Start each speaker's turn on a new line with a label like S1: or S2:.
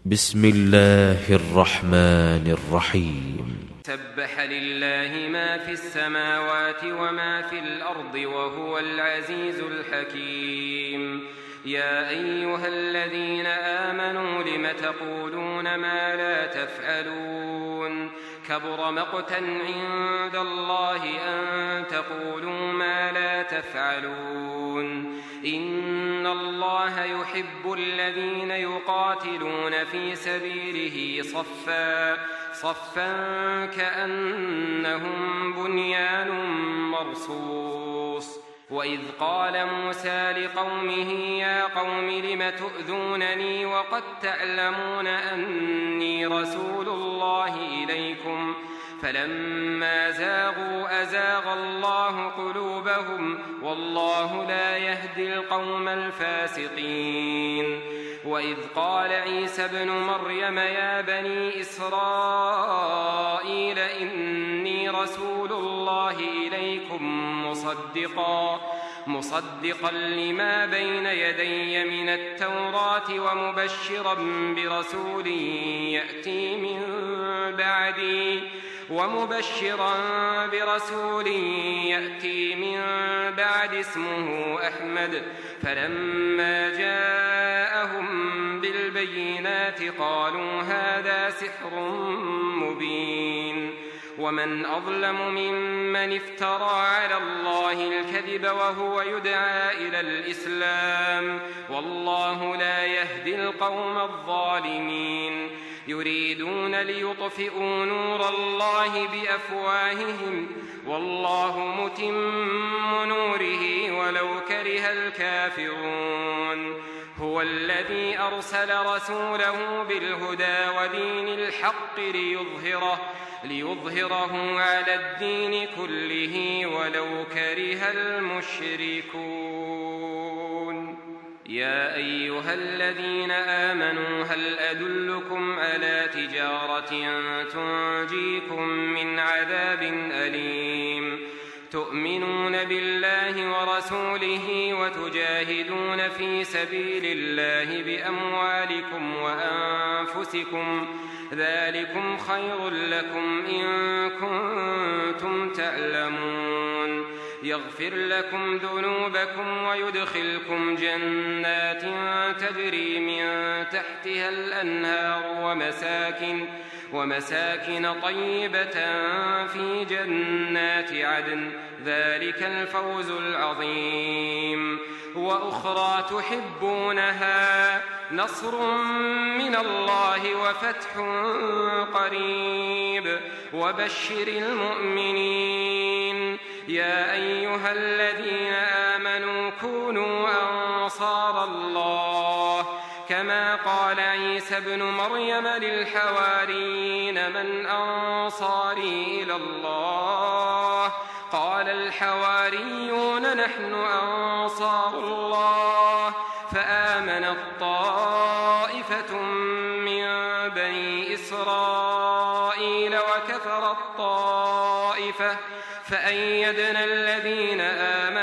S1: بسم الله الرحمن الرحيم.
S2: سبح لله ما في السماوات وما في الأرض وهو العزيز الحكيم. يا أيها الذين آمنوا لم تقولون ما لا تفعلون؟ كبر مقتا عند الله أن تقولوا ما لا تفعلون. إن الله يحب الذين يقاتلون في سبيله صفا كأنهم بنيان مرصوص. وإذ قال موسى لقومه يا قوم لم تؤذونني وقد تعلمون أني رسول الله إليكم فلما زاغوا أزاغ الله قلوبهم والله لا يهدي القوم الفاسقين. وإذ قال عيسى ابن مريم يا بني إسرائيل إني رسول الله إليكم مصدقا لما بين يدي من التوراة ومبشرا برسول يأتي من بعد اسمه أحمد. فلما جاءهم بالبينات قالوا هذا سحر مبين. ومن أظلم ممن افترى على الله الكذب وهو يدعى إلى الإسلام والله لا يهدي القوم الظالمين. يريدون ليطفئوا نور الله بأفواههم والله متم نوره ولو كره الكافرون. هو الذي أرسل رسوله بالهدى ودين الحق ليظهره على الدين كله ولو كره المشركون. يا أيها الذين آمنوا هل أدلكم على تجارة تنجيكم من عذاب أليم؟ تؤمنون بالله ورسوله وتجاهدون في سبيل الله بأموالكم وأنفسكم ذلكم خير لكم إن كنتم تعلمون. يغفر لكم ذنوبكم ويدخلكم جنات تجري من تحتها الأنهار ومساكن طيبة في جنات عدن ذلك الفوز العظيم. وأخرى تحبونها نصر من الله وفتح قريب وبشر المؤمنين. يا أيها الذين آمنوا كونوا أنصار الله كما قال عيسى ابن مريم للحواريين من أنصاري إلى الله؟ قال الحواريون نحن أنصار الله. فآمنت طائفة من بني إسرائيل وكفرت طائفة فأيدنا الذين آمنوا